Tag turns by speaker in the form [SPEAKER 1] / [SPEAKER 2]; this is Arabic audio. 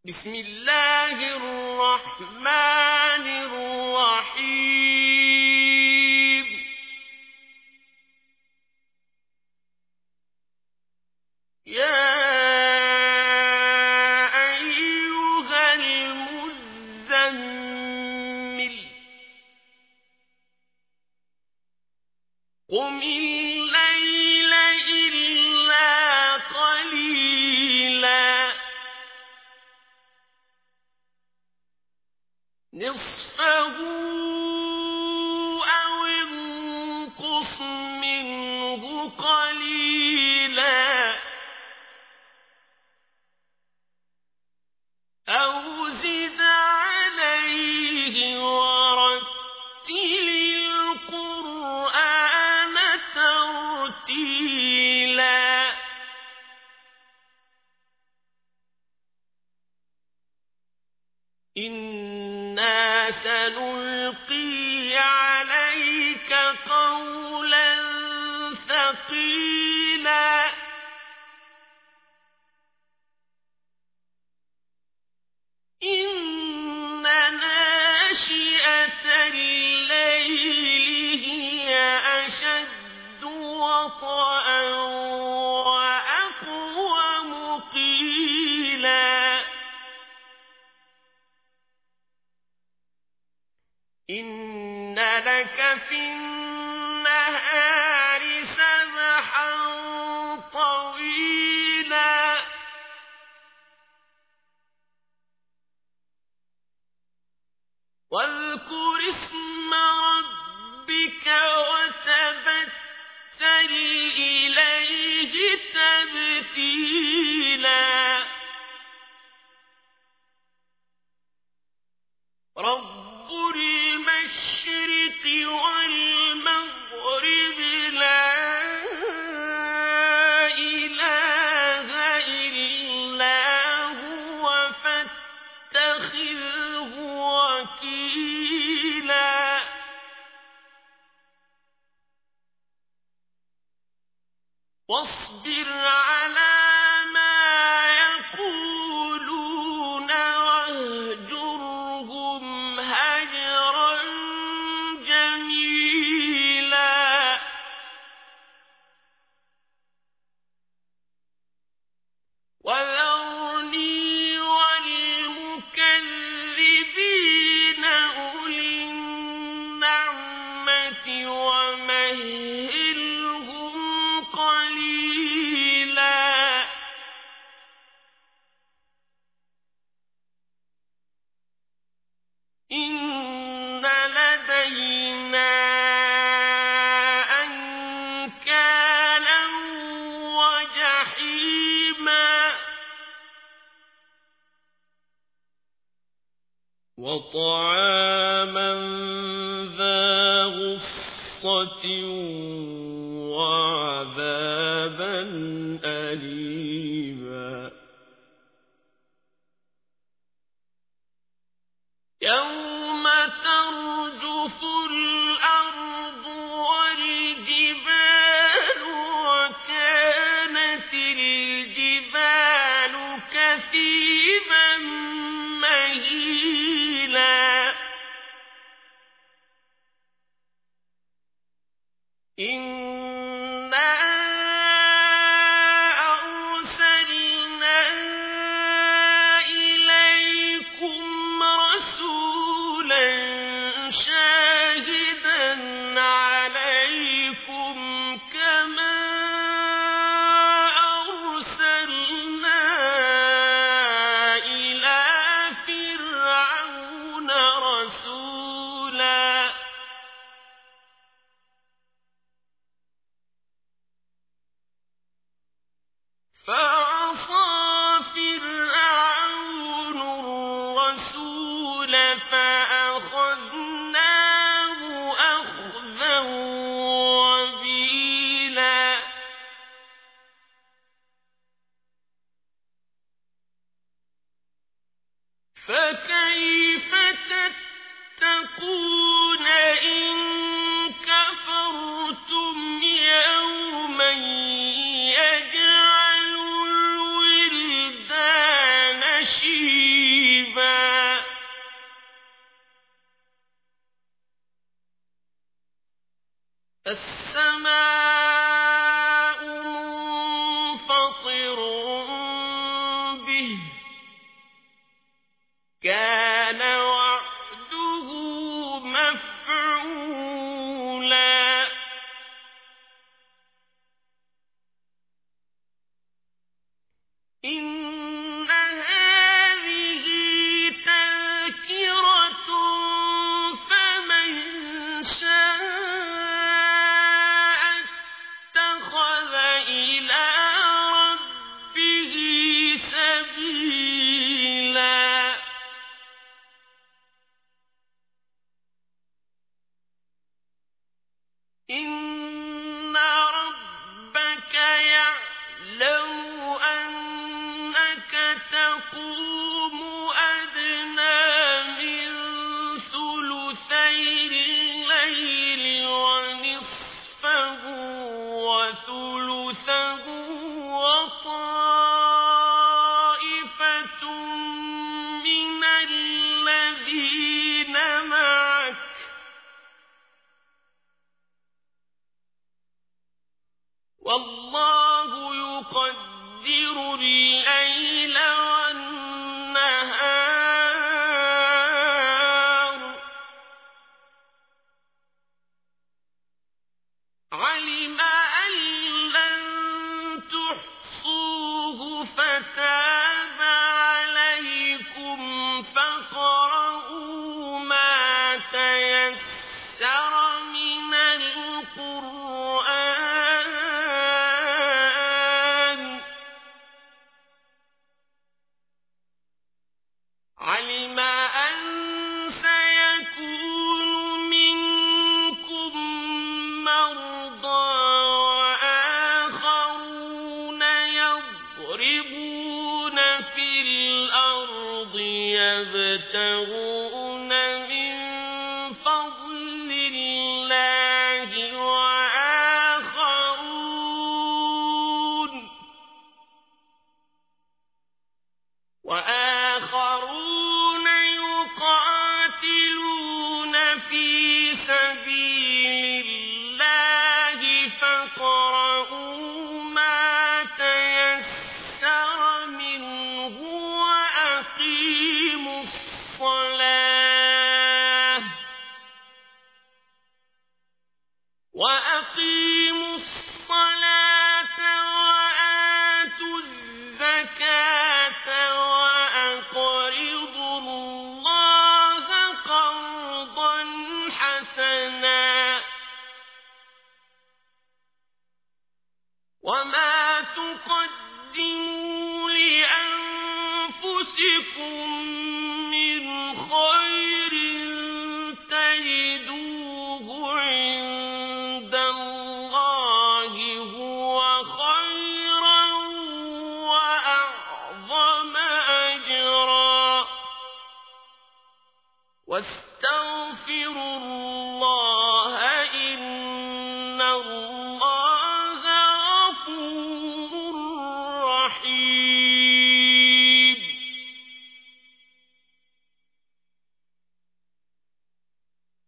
[SPEAKER 1] بسم الله الرحمن الرحيم يا أيها المزمل قم الليل إلا قليلا نصفه أو انقص منه قليلا أو زد عليه ورتل القرآن ترتيلا إنا سنلقي عليك قولا ثقيلا إن ناشئة الليل هي أشد وطئا وأقوم قيلا إن لك في النهار سبحا طويلا واذكر اسم ربك وتبتل إليه تبتيلا رب المشرق والمغرب لا إله إلا هو فاتخذه وكيلا واصبر على ما يقولون واهجرهم هجرا جميلا وذرني والمكذبين أولي النعمة ومهلهم قليلا إن لدينا أنكالا وجحيما وطعاما ذا غصة وعذابا أليما يوم ترجف الأرض والجبال وكانت الجبال كثيبا مهيلا إنا أرسلنا إليكم رسولا شاهدا عليكم كما أرسلنا إلى فرعون رسولا فعصى فرعون الرسول فأخذناه أخذا وبيلا فكيف تتقون إن كفرتم يوما يجعل الولدان شيبا السماء منفطر به كان وعده مفعولا إن هذه تذكرة فمن شاء اتخذ إلى ربه سبيلا إن ربك يعلم أنك تقوم أدنى من ثلثي الليل ونصفه وثلثه وطائفة من الذين معك والله يقدر الليل والنهار علم أن لن تحصوه فتاب عليكم فاقرؤوا ما تيسر من القرآن علم أن سيكون منكم مرضى وآخرون يضربون في الأرض يبتغون من فضل الله وآخرون يقاتلون في سبيل الله فاقرؤوا ما تيسر منه وأقيموا الصلاة وآتوا الزكاة وأقرضوا الله قرضا حسنا وما تقدموا لأنفسكم